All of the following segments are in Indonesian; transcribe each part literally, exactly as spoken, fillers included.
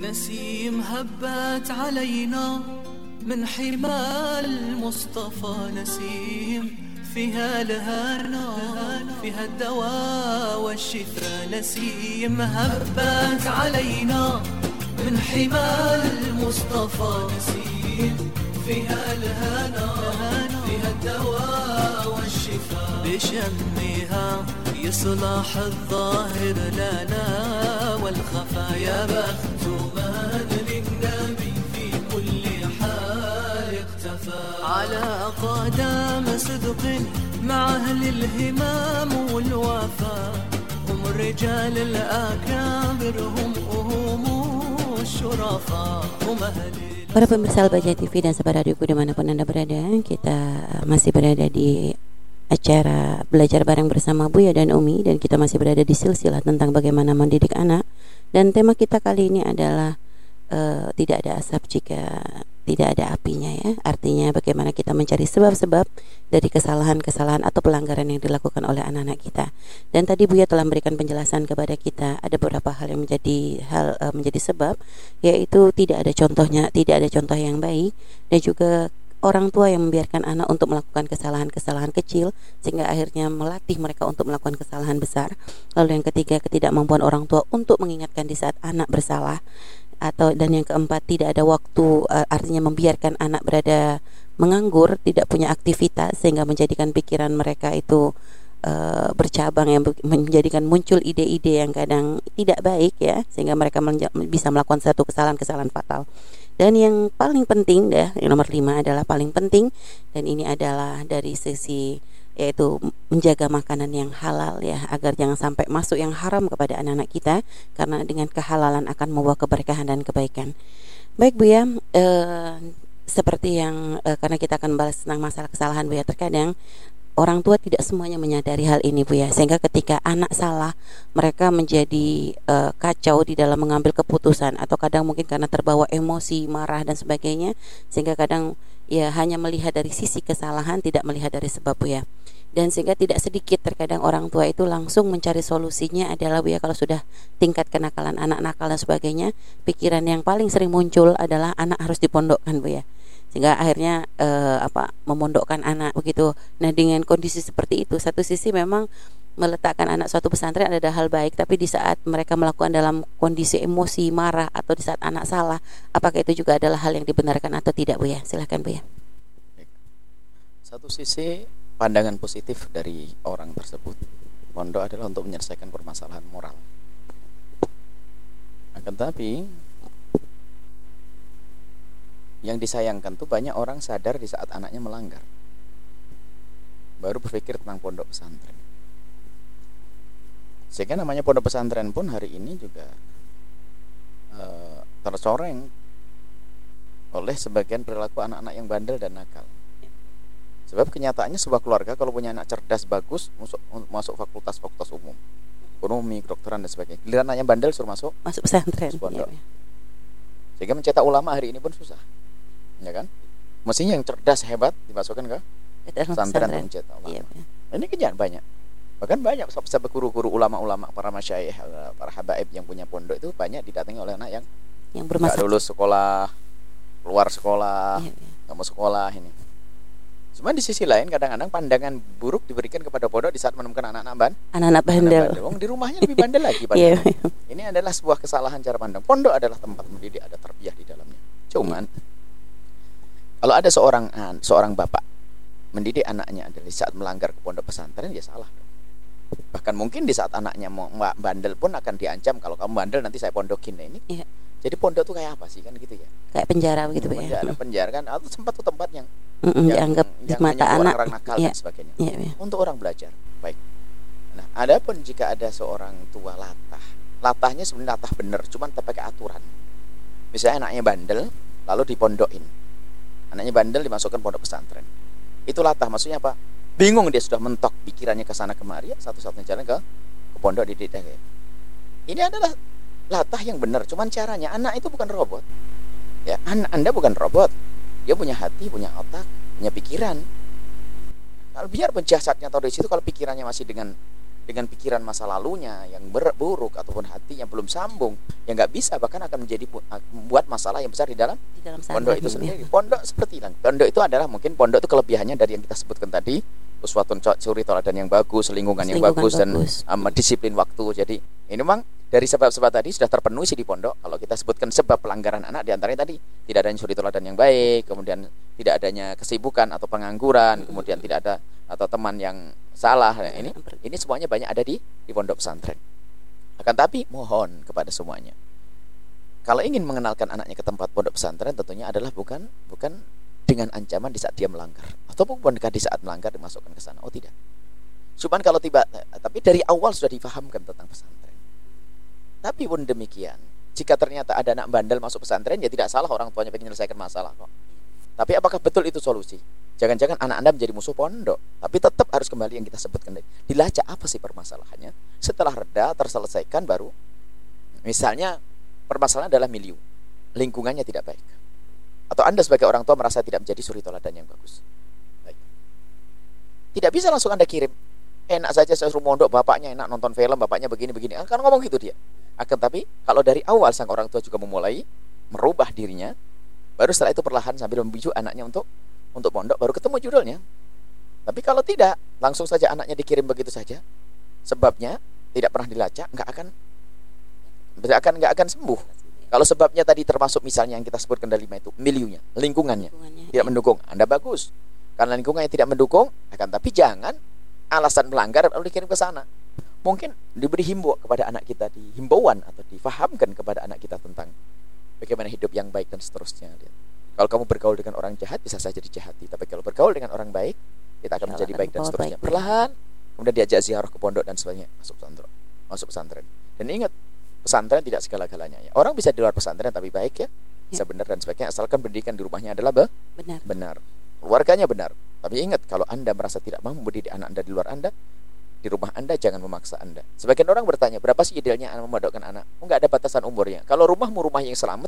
نسيم هبت علينا من حمال المصطفى نسيم فيها الهنا فيها الدواء والشفاء نسيم هبت علينا من حمال المصطفى نسيم فيها الهنا فيها الدواء والشفاء بشمها يصلح الظاهر لنا والخفا يا بخت من للنبي في كل حال اختفى على قدم صدق مع أهل الهمام والوفاء هم الرجال الأكابر هم هم الشرفاء هم أهل. Para pemirsa Al-Bajah T V dan sahabat radioku dimanapun Anda berada, kita masih berada di acara belajar bareng bersama Buya dan Umi, dan kita masih berada di silsilah tentang bagaimana mendidik anak. Dan tema kita kali ini adalah uh, tidak ada asap jika tidak ada apinya, ya. Artinya bagaimana kita mencari sebab-sebab dari kesalahan-kesalahan atau pelanggaran yang dilakukan oleh anak-anak kita. Dan tadi Buya telah memberikan penjelasan kepada kita ada beberapa hal yang menjadi hal uh, menjadi sebab, yaitu tidak ada contohnya, tidak ada contoh yang baik, dan juga orang tua yang membiarkan anak untuk melakukan kesalahan-kesalahan kecil sehingga akhirnya melatih mereka untuk melakukan kesalahan besar. Lalu yang ketiga, ketidakmampuan orang tua untuk mengingatkan di saat anak bersalah. Atau dan yang keempat, tidak ada waktu, artinya membiarkan anak berada menganggur, tidak punya aktivitas sehingga menjadikan pikiran mereka itu uh, bercabang, yang menjadikan muncul ide-ide yang kadang tidak baik, ya, sehingga mereka menja- bisa melakukan satu kesalahan-kesalahan fatal. Dan yang paling penting, ya, yang nomor lima adalah paling penting, dan ini adalah dari sisi yaitu menjaga makanan yang halal, ya, agar jangan sampai masuk yang haram kepada anak-anak kita, karena dengan kehalalan akan membawa keberkahan dan kebaikan. Baik Bu, ya, eh, seperti yang eh, karena kita akan bahas tentang masalah kesalahan Bu, ya, terkadang orang tua tidak semuanya menyadari hal ini Bu, ya, sehingga ketika anak salah mereka menjadi uh, kacau di dalam mengambil keputusan, atau kadang mungkin karena terbawa emosi, marah dan sebagainya, sehingga kadang ya hanya melihat dari sisi kesalahan, tidak melihat dari sebab Bu, ya. Dan sehingga tidak sedikit terkadang orang tua itu langsung mencari solusinya adalah Bu, ya, kalau sudah tingkat kenakalan anak nakal dan sebagainya, pikiran yang paling sering muncul adalah anak harus dipondokkan Bu, ya. Sehingga akhirnya eh, apa memondokkan anak begitu. Nah, dengan kondisi seperti itu, satu sisi memang meletakkan anak suatu pesantren adalah hal baik, tapi di saat mereka melakukan dalam kondisi emosi, marah, atau di saat anak salah, apakah itu juga adalah hal yang dibenarkan atau tidak Bu, ya? Silakan Bu, ya. Satu sisi pandangan positif dari orang tersebut, pondok adalah untuk menyelesaikan permasalahan moral. Akan tetapi yang disayangkan tuh banyak orang sadar di saat anaknya melanggar, baru berpikir tentang pondok pesantren. Sehingga namanya pondok pesantren pun hari ini juga e, tercoreng oleh sebagian perilaku anak-anak yang bandel dan nakal. Sebab kenyataannya sebuah keluarga kalau punya anak cerdas bagus, masuk, masuk fakultas-fakultas umum, ekonomi, kedokteran dan sebagainya. Giliran anaknya bandel suruh masuk masuk pesantren. Pondok. Ya, ya. Sehingga mencetak ulama hari ini pun susah. Ya kan? Mestinya yang cerdas hebat dimasukkan ke pesantren untuk mencetak ulama. Iya, ini kenyataan banyak. Bahkan banyak sampai guru-guru ulama-ulama, para masyayikh, para habaib yang punya pondok itu banyak didatangi oleh anak yang yang bermasalah, enggak lulus sekolah, keluar sekolah, iya, iya. enggak mau sekolah ini. Cuma di sisi lain kadang-kadang pandangan buruk diberikan kepada pondok di saat menemukan anak-anak ban, anak-anak bandel. Wong di rumahnya lebih bandel lagi padahal. Yeah. Ini adalah sebuah kesalahan cara pandang. Pondok adalah tempat mendidik, ada tarbiyah di dalamnya. Cuman kalau ada seorang seorang bapak mendidik anaknya adalah di saat melanggar ke pondok pesantren, ya salah. Bahkan mungkin di saat anaknya mau bandel pun akan diancam, kalau kamu bandel nanti saya pondokin. Nah, ini. Yeah. Jadi pondok itu kayak apa sih, kan gitu ya? Kayak penjara begitu hmm, ya. Penjara kan, atau tempat tuh tempat yang Mm-mm, yang dianggap yang mata anak orang nakal ya, dan sebagainya. Ya, ya. Untuk orang belajar. Baik. Nah, adapun jika ada seorang tua latah, latahnya sebenarnya latah bener, cuman tak pakai aturan. Misalnya anaknya bandel, lalu dipondokin. Anaknya bandel dimasukkan pondok pesantren. Itu latah, maksudnya apa? Bingung dia sudah mentok pikirannya ke sana kemari, ya, satu-satunya jalan ke ke pondok dididik. Ini adalah latah yang benar, cuman caranya, anak itu bukan robot. Ya, anak Anda bukan robot. Dia punya hati, punya otak, punya pikiran. Kalau biar penjahatnya tahu dari situ, kalau pikirannya masih dengan dengan pikiran masa lalunya yang buruk ataupun hatinya belum sambung, yang nggak bisa, bahkan akan menjadi membuat masalah yang besar di dalam, di dalam pondok itu sendiri. Pondok seperti itu. Pondok itu adalah mungkin pondok itu kelebihannya dari yang kita sebutkan tadi, uswatun suri teladan yang bagus, lingkungan yang Lingkungan bagus, bagus. dan um, disiplin waktu. Jadi ini memang dari sebab-sebab tadi sudah terpenuhi sih di pondok. Kalau kita sebutkan sebab pelanggaran anak, diantaranya tadi tidak adanya suri teladan yang baik, kemudian tidak adanya kesibukan atau pengangguran, hmm. kemudian tidak ada atau teman yang salah. Nah, ini ini semuanya banyak ada di di pondok pesantren. Akan tapi mohon kepada semuanya, kalau ingin mengenalkan anaknya ke tempat pondok pesantren, tentunya adalah bukan bukan dengan ancaman di saat dia melanggar, ataupun bukan di saat melanggar dimasukkan ke sana. Oh tidak. Cuman kalau tiba, tapi dari awal sudah difahamkan tentang pesantren. Tapi pun demikian, jika ternyata ada anak bandel masuk pesantren, ya tidak salah orang tuanya ingin menyelesaikan masalah kok. Tapi apakah betul itu solusi? Jangan-jangan anak Anda menjadi musuh pondok. Tapi tetap harus kembali yang kita sebutkan tadi. Dilacak apa sih permasalahannya. Setelah reda, terselesaikan, baru misalnya permasalahan adalah milieu, lingkungannya tidak baik, atau Anda sebagai orang tua merasa tidak menjadi suri teladan yang bagus. Baik. Tidak bisa langsung Anda kirim. Enak saja saya suruh mondok, bapaknya enak nonton film, bapaknya begini-begini. Kan ngomong gitu dia. Akan tapi kalau dari awal sang orang tua juga memulai merubah dirinya, baru setelah itu perlahan sambil membujuk anaknya untuk untuk pondok, baru ketemu judulnya. Tapi kalau tidak, langsung saja anaknya dikirim begitu saja, sebabnya tidak pernah dilacak, nggak akan nggak akan nggak akan sembuh. Kalau sebabnya tadi termasuk misalnya yang kita sebutkan dari lima itu, miliunya, lingkungannya, lingkungannya tidak ya. mendukung, Anda bagus. Karena lingkungannya tidak mendukung, akan tapi jangan alasan melanggar lalu dikirim ke sana. Mungkin diberi himbau kepada anak kita, di himbauan atau difahamkan kepada anak kita tentang bagaimana hidup yang baik dan seterusnya. Kalau kamu bergaul dengan orang jahat, bisa saja dijahati. Tapi kalau bergaul dengan orang baik, kita akan menjadi baik dan seterusnya. Perlahan, kemudian diajak ziarah ke pondok dan sebagainya, masuk pesantren, masuk pesantren. Dan ingat, pesantren tidak segala-galanya. Ya. Orang bisa di luar pesantren tapi baik ya, bisa ya. benar dan sebagainya, asalkan pendidikan di rumahnya adalah be- benar. benar, keluarganya benar. Tapi ingat, kalau Anda merasa tidak mampu mendidik anak Anda di luar Anda, di rumah Anda jangan memaksa Anda. Sebagian orang bertanya, berapa sih idealnya Anda memondokkan anak? Oh, nggak ada batasan umurnya. Kalau rumahmu rumah yang selamat,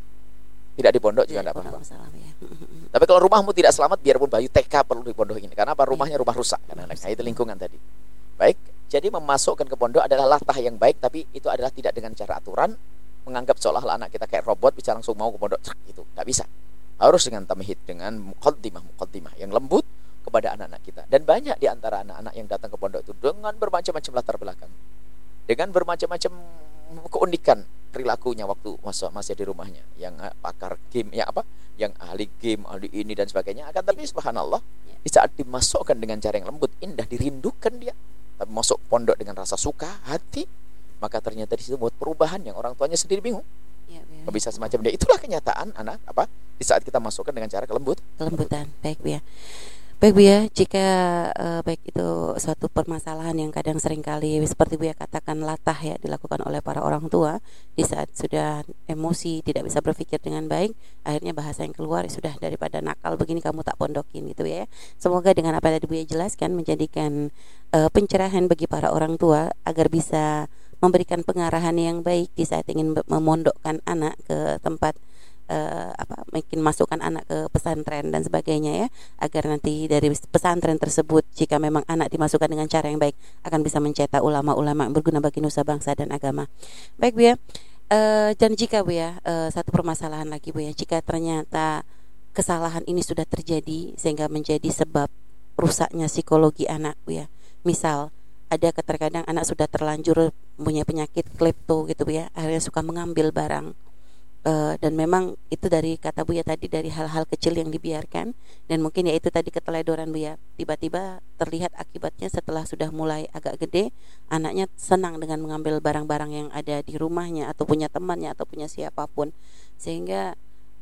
tidak di pondok juga tidak apa-apa. Ya. Tapi kalau rumahmu tidak selamat, biarpun bayi T K perlu di pondok ini. Karena apa? Rumahnya rumah rusak. Karena nah, itu lingkungan tadi. Baik, jadi memasukkan ke pondok adalah latah yang baik, tapi itu adalah tidak dengan cara aturan, menganggap seolah-olah anak kita kayak robot bisa langsung mau ke pondok. Itu nggak bisa. Harus dengan tamhid, dengan muqaddimah, muqaddimah yang lembut kepada anak-anak kita. Dan banyak di antara anak-anak yang datang ke pondok itu dengan bermacam-macam latar belakang, dengan bermacam-macam keunikan perilakunya waktu masa masih di rumahnya, yang pakar game, ya apa, yang ahli game, ahli ini dan sebagainya. Akan tapi subhanallah, di saat dimasukkan dengan cara yang lembut, indah, dirindukan dia, tapi masuk pondok dengan rasa suka hati, maka ternyata di situ buat perubahan yang orang tuanya sendiri bingung. Ya, ya. Bisa semacam dia. Itulah kenyataan anak apa di saat kita masukkan dengan cara kelembut kelembutan. Baik Bu ya. Baik Bu ya, jika uh, baik itu suatu permasalahan yang kadang seringkali seperti Bu ya katakan latah ya dilakukan oleh para orang tua di saat sudah emosi, tidak bisa berpikir dengan baik, akhirnya bahasa yang keluar ya sudah, daripada nakal begini kamu tak pondokin gitu ya. Semoga dengan apa yang tadi Bu ya jelaskan menjadikan uh, pencerahan bagi para orang tua agar bisa memberikan pengarahan yang baik di saat ingin memondokkan anak ke tempat Uh, apa mungkin masukkan anak ke pesantren dan sebagainya ya, agar nanti dari pesantren tersebut jika memang anak dimasukkan dengan cara yang baik akan bisa mencetak ulama-ulama yang berguna bagi nusa bangsa dan agama. Baik Bu ya, uh, dan jika Bu ya uh, satu permasalahan lagi Bu ya, jika ternyata kesalahan ini sudah terjadi sehingga menjadi sebab rusaknya psikologi anak Bu ya, misal ada terkadang anak sudah terlanjur punya penyakit klepto gitu Bu ya, akhirnya suka mengambil barang. Uh, dan memang itu dari kata Bu ya tadi, dari hal-hal kecil yang dibiarkan, dan mungkin ya itu tadi keteledoran Bu ya, tiba-tiba terlihat akibatnya setelah sudah mulai agak gede, anaknya senang dengan mengambil barang-barang yang ada di rumahnya atau punya temannya atau punya siapapun, sehingga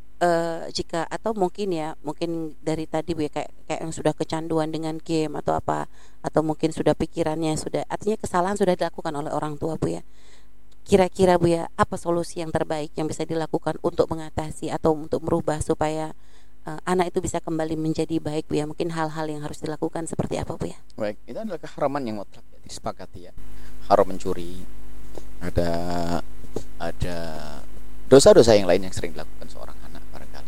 uh, jika atau mungkin ya mungkin dari tadi Bu ya kayak, kayak yang sudah kecanduan dengan game atau apa, atau mungkin sudah pikirannya sudah, artinya kesalahan sudah dilakukan oleh orang tua Bu ya. Kira-kira Bu ya, apa solusi yang terbaik yang bisa dilakukan untuk mengatasi atau untuk merubah supaya uh, anak itu bisa kembali menjadi baik Bu ya? Mungkin hal-hal yang harus dilakukan seperti apa Bu ya? Baik, itu adalah keharaman yang mutlak ya, disepakati ya. Haram mencuri, ada ada dosa-dosa yang lain yang sering dilakukan seorang anak barangkali.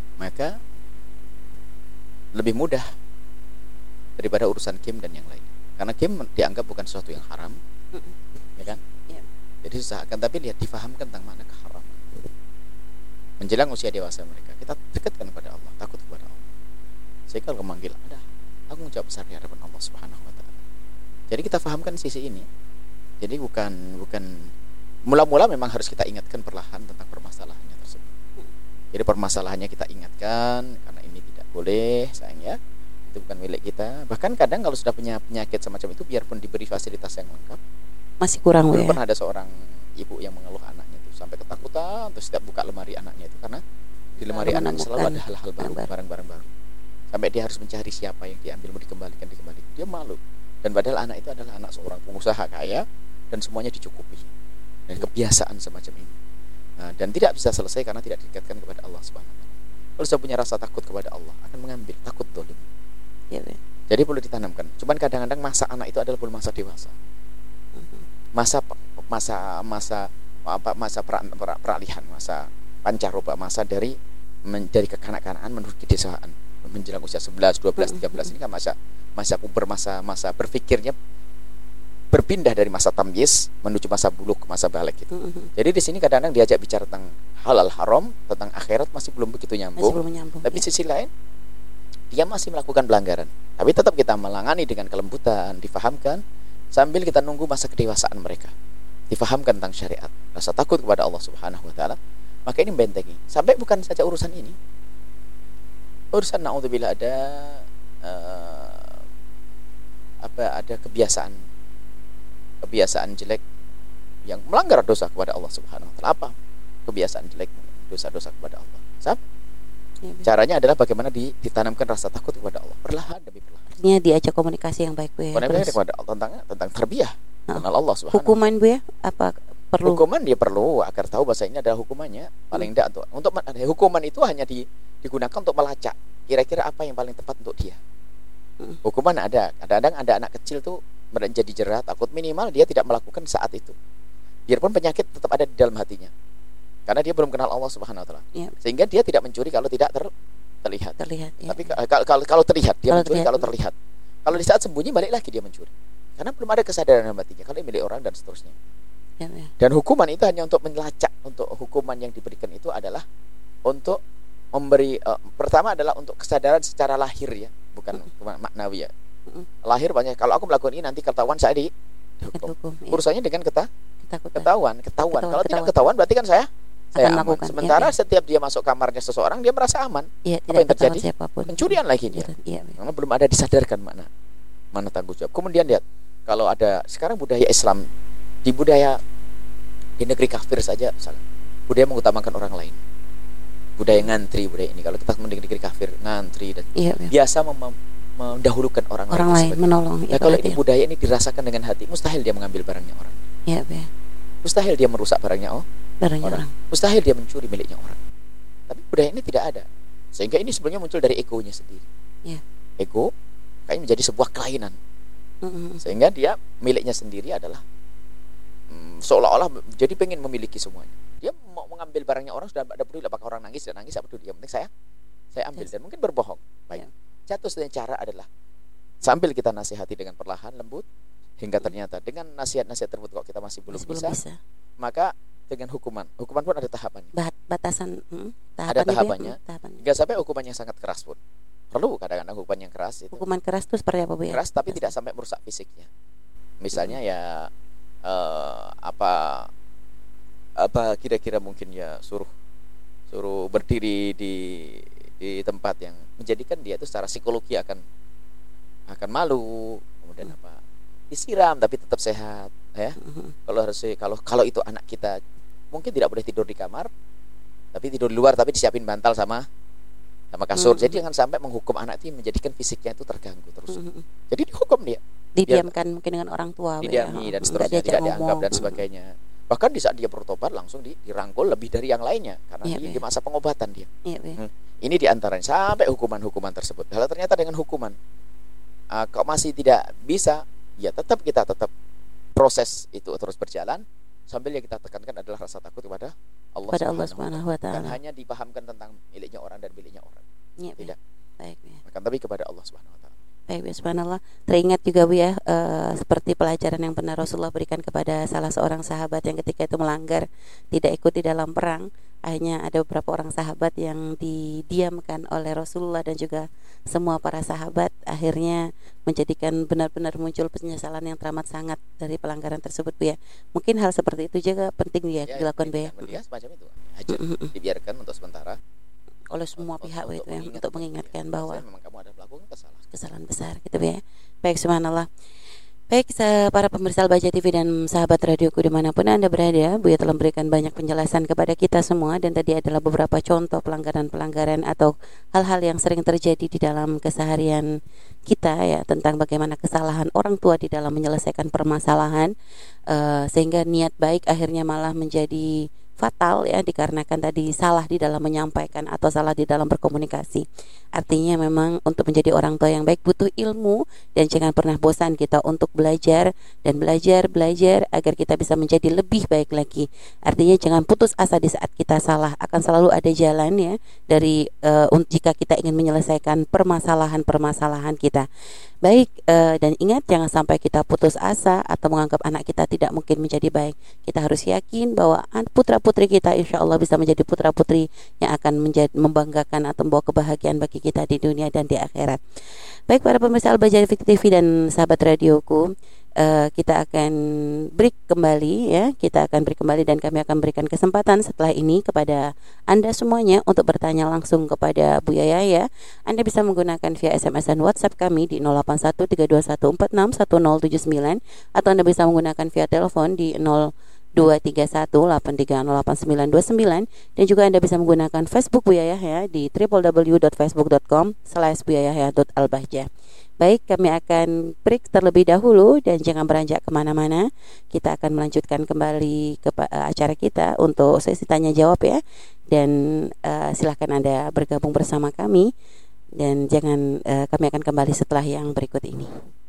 Maka lebih mudah daripada urusan game dan yang lain. Karena game dianggap bukan sesuatu yang haram, Mm-mm. ya kan? Ya. Jadi usahakan, tapi lihat difahamkan tentang makna keharaman. Menjelang usia dewasa mereka, kita dekatkan kepada Allah, takut kepada Allah. Sehingga kalau memanggil, ada tanggung jawab besar di hadapan Allah Subhanahu wa taala. Jadi kita fahamkan sisi ini. Jadi bukan bukan mula-mula memang harus kita ingatkan perlahan tentang permasalahannya tersebut. Jadi permasalahannya kita ingatkan karena ini tidak boleh, sayang ya. Itu bukan milik kita. Bahkan kadang kalau sudah punya penyakit semacam itu, biarpun diberi fasilitas yang lengkap, Masih kurang Bu belum ya. pernah ada seorang ibu yang mengeluh anaknya itu sampai ketakutan, terus setiap buka lemari anaknya itu karena di lemari Selalu anaknya selalu menemukan ada hal-hal baru, kabar. barang-barang baru. Sampai dia harus mencari siapa yang diambil, mau dikembalikan, dikembalikan. Dia malu. Dan padahal anak itu adalah anak seorang pengusaha kaya dan semuanya dicukupi. Dan kebiasaan semacam ini. Nah, dan tidak bisa selesai karena tidak diikatkan kepada Allah Subhanahu wa taala. Kalau sudah punya rasa takut kepada Allah, akan mengambil takut dolim. Ya, Bu. Jadi perlu ditanamkan. Cuman kadang-kadang masa anak itu adalah belum masa dewasa. Masa masa masa apa masa pra, pra, peralihan, masa pancaroba, masa dari men, dari kekanak-kanakan menuju kedewasaan, menjelang usia sebelas, dua belas, tiga belas ini kan masa masa puber, masa masa berpikirnya berpindah dari masa tamyiz menuju masa buluk, masa balik gitu. Jadi di sini kadang-kadang diajak bicara tentang halal haram, tentang akhirat masih belum begitu nyambung. Masih belum menyambung. Tapi Ya. sisi lain dia masih melakukan pelanggaran. Tapi tetap kita melangani dengan kelembutan, difahamkan sambil kita nunggu masa kedewasaan mereka. Difahamkan tentang syariat, rasa takut kepada Allah Subhanahu wa taala. Maka ini membentengi. Sampai bukan saja urusan ini. Urusan naudzubillah ada uh, apa ada kebiasaan kebiasaan jelek yang melanggar dosa kepada Allah Subhanahu wa taala. Apa? Kebiasaan jelek, dosa-dosa kepada Allah. Sab? Ya, Bu. Caranya adalah bagaimana di, ditanamkan rasa takut kepada Allah perlahan demi perlahan. Artinya diajak komunikasi yang baik Bu ya. Komunikasi Terus, kepada Allah tentang tentang tarbiyah, Nah, kenal Allah Subhanahu. hukuman Bu ya, apa perlu? Hukuman dia perlu agar tahu bahasa ini adalah hukumannya paling tidak untuk untuk hukuman itu hanya di, digunakan untuk melacak kira-kira apa yang paling tepat untuk dia. Hmm. Hukuman ada, kadang-kadang ada anak kecil tuh menjadi jerat, takut minimal dia tidak melakukan saat itu. Biarpun penyakit tetap ada di dalam hatinya. Karena dia belum kenal Allah Subhanahu wa taala. Ya, Sehingga dia tidak mencuri kalau tidak ter, terlihat. terlihat ya. Tapi kalau, kalau kalau terlihat dia Kalau mencuri terlihat. kalau terlihat. Kalau di saat sembunyi balik lagi dia mencuri. Karena belum ada kesadaran dalam hatinya kalau ini milik orang dan seterusnya. Ya, ya. Dan hukuman itu hanya untuk melacak, untuk hukuman yang diberikan itu adalah untuk memberi uh, pertama adalah untuk kesadaran secara lahir ya, bukan hukuman maknawi ya. Mm-mm. Lahir banyak kalau aku melakukan ini nanti ketahuan saya di dihukum. Hukum, ya. Urusannya dengan keta, Ketakutan. ketahuan, ketahuan. Ketahuan, Kalau tidak ketahuan. ketahuan berarti kan saya saya aman. melakukan, Sementara ya, ya. setiap dia masuk kamarnya seseorang dia merasa aman. Iya, Apa tidak yang ketahuan terjadi? siapapun. Pencurian lagi dia. Iya, ya. Karena belum ada disadarkan mana mana tanggung jawab. Kemudian lihat kalau ada sekarang budaya Islam di budaya di negeri kafir saja misalnya, budaya mengutamakan orang lain, budaya ngantri, budaya ini kalau kita di negeri kafir ngantri dan Iya, ya. biasa mem- mendahulukan orang, Orang lain, lain sebagainya. menolong. Nah Ya, kalau ini perhatian. budaya ini dirasakan dengan hati, mustahil dia mengambil barangnya orang, Iya, ya. mustahil dia merusak barangnya oh, Barangnya orang, orang. mustahil dia mencuri miliknya orang. Tapi budaya ini tidak ada, sehingga ini sebenarnya muncul dari egonya sendiri. Iya. Ego kayak menjadi sebuah kelainan. Mm-mm. Sehingga dia miliknya sendiri adalah hmm, seolah-olah jadi pengen memiliki semuanya. Dia mau mengambil barangnya orang sudah tidak peduli apakah orang nangis dan nangis apa peduli. Yang penting saya saya ambil Yes. dan mungkin berbohong. Baik. Satu-satunya cara adalah sambil kita nasihati dengan perlahan lembut hingga ternyata dengan nasihat-nasihat tersebut kok kita masih belum Masih belum bisa, bisa. maka dengan hukuman. Hukuman pun ada tahapannya. Bat- batasan mm, Ada tahapannya, Bu ya? tahapannya. Mm, tahapannya. Hingga sampai hukuman yang sangat keras pun. Perlu kadang-kadang hukuman yang keras itu. Hukuman keras itu seperti apa Bu ya? Keras tapi tidak sampai merusak fisiknya. Misalnya ya eh, apa apa kira-kira mungkin ya suruh suruh berdiri di di tempat yang menjadikan dia itu secara psikologi akan akan malu, kemudian apa disiram tapi tetap sehat ya. Mhm. Kalau harus kalau kalau itu anak kita mungkin tidak boleh tidur di kamar tapi tidur di luar tapi disiapin bantal sama sama kasur. Mhm. Jadi jangan sampai menghukum anak itu menjadikan fisiknya itu terganggu terus. Mhm. Jadi dihukum dia, Didiamkan mungkin dengan orang tua Bu ya. didiami dan Mm, seterusnya, nggak diajak tidak dianggap ngomong. dan sebagainya. Bahkan di saat dia bertobat langsung di- dirangkul lebih dari yang lainnya karena Iya, di, iya. di masa pengobatan dia. Iya, Bu ya. Hmm. Ini diantaranya sampai hukuman-hukuman tersebut. Kalau ternyata dengan hukuman uh, kok masih tidak bisa, ya tetap kita tetap proses itu terus berjalan sambil yang kita tekankan adalah rasa takut kepada Allah Pada Allah Subhanahu Subhanahu wa wa taala. Dan taala. hanya dipahamkan tentang miliknya orang dan miliknya orang. Iya, Bu ya. Tidak. Baik, Bu ya. Akan tapi kepada Allah Subhanahu wa taala. Baik, ya, subhanallah. Teringat juga Bu ya, eh, seperti pelajaran yang pernah Rasulullah berikan kepada salah seorang sahabat yang ketika itu melanggar, tidak ikut di dalam perang. Akhirnya ada beberapa orang sahabat yang didiamkan oleh Rasulullah dan juga semua para sahabat, akhirnya menjadikan benar-benar muncul penyesalan yang teramat sangat dari pelanggaran tersebut Bu ya. Mungkin hal seperti itu juga penting ya, Ya, dilakukan Bu ya. ya semacam itu. Hajar, dibiarkan untuk sementara Oleh semua untuk, pihak untuk itu ya, mengingat- untuk mengingatkan ya, bahwa bahwasanya memang kamu ada melakukan kesalahan. kesalahan besar gitu ya. Baik, subhanallah. Baik, se- para pemirsa Al-Bahjah T V dan sahabat radioku dimanapun Anda berada, Buya telah memberikan banyak penjelasan kepada kita semua, dan tadi adalah beberapa contoh pelanggaran-pelanggaran atau hal-hal yang sering terjadi di dalam keseharian kita ya, tentang bagaimana kesalahan orang tua di dalam menyelesaikan permasalahan, eh, sehingga niat baik akhirnya malah menjadi fatal ya, dikarenakan tadi salah di dalam menyampaikan atau salah di dalam berkomunikasi. Artinya memang untuk menjadi orang tua yang baik butuh ilmu, dan jangan pernah bosan kita untuk belajar dan belajar belajar agar kita bisa menjadi lebih baik lagi. Artinya jangan putus asa di saat kita salah, akan selalu ada jalan ya dari uh, jika kita ingin menyelesaikan permasalahan-permasalahan kita. Baik, uh, dan ingat jangan sampai kita putus asa atau menganggap anak kita tidak mungkin menjadi baik. Kita harus yakin bahwa putra-putri kita insya Allah bisa menjadi putra-putri yang akan menjadi, membanggakan atau membawa kebahagiaan bagi kita di dunia dan di akhirat. Baik, para pemirsa Al-Bahjah T V dan sahabat radioku, Uh, kita akan break kembali ya, kita akan break kembali dan kami akan berikan kesempatan setelah ini kepada Anda semuanya untuk bertanya langsung kepada Bu Yaya ya. Anda bisa menggunakan via S M S dan WhatsApp kami di nol delapan satu tiga dua satu empat enam satu nol tujuh sembilan, atau Anda bisa menggunakan via telepon di nol dua tiga satu delapan tiga nol delapan sembilan dua sembilan, dan juga Anda bisa menggunakan Facebook Bu Yaya ya di w w w dot facebook dot com slash buyayahya dot albahjah. Baik, kami akan break terlebih dahulu dan jangan beranjak kemana-mana. Kita akan melanjutkan kembali ke uh, acara kita untuk sesi tanya jawab ya. Dan uh, silahkan Anda bergabung bersama kami, dan jangan uh, kami akan kembali setelah yang berikut ini.